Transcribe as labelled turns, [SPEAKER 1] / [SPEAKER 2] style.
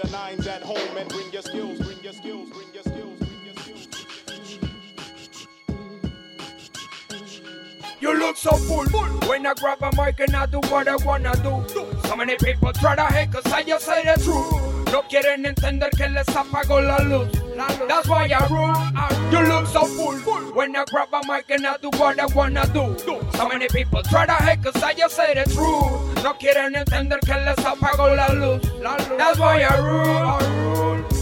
[SPEAKER 1] your nines at home and bring your skills, bring your skills, bring your skills, bring your skills.
[SPEAKER 2] You look so full when I grab a mic and I do what I wanna do. So many people try to hate cause I just say the truth. No quieren entender que les apago la luz. That's why I rule. You look so full when I grab a mic and I do what I wanna do. So many people try to hate cause I just say the truth. No quieren entender que les apago la luz. That's why I rule.